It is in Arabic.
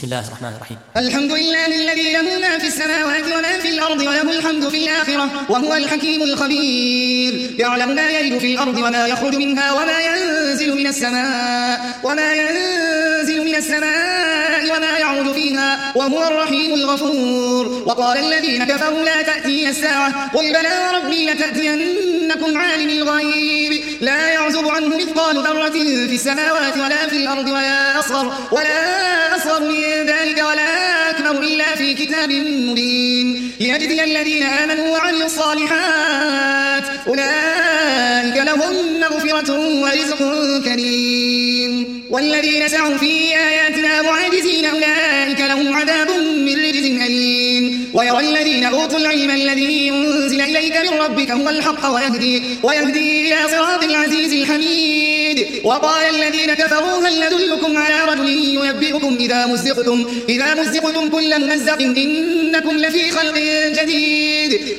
بسم الله الرحمن الرحيم. الحمد لله الذي له ما في السماوات وما في الأرض وله الحمد في الآخرة وهو الحكيم الخبير. يعلم ما يلج في الأرض وما يخرج منها وما ينزل من السماء وما يعرج فيها وهو الرحيم الغفور. وقال الذين كفروا لا تأتينا الساعة قل بلى وربي لتأتينكم عالم الغيب لا يعزب عنه مثقال ذرة في السماوات ولا في الأرض ولا أصغر من ذلك ولا أكبر إلا في كتاب مبين ليجزي الذين آمنوا وعملوا الصالحات أولئك لهم مغفرة ورزق كريم. والذين سعوا في آياتنا معاجزين أولئك لهم عذاب من رجز أليم. ويرى الذين أوتوا العلم الذي أنزل إليك من ربك هو الحق ويهدي إلى صراط العزيز الحميد. وقال الذين كفروا هل ندلكم على رجل ينبئكم إذا مزقتم كل ممزق إنكم لفي خلق جديد.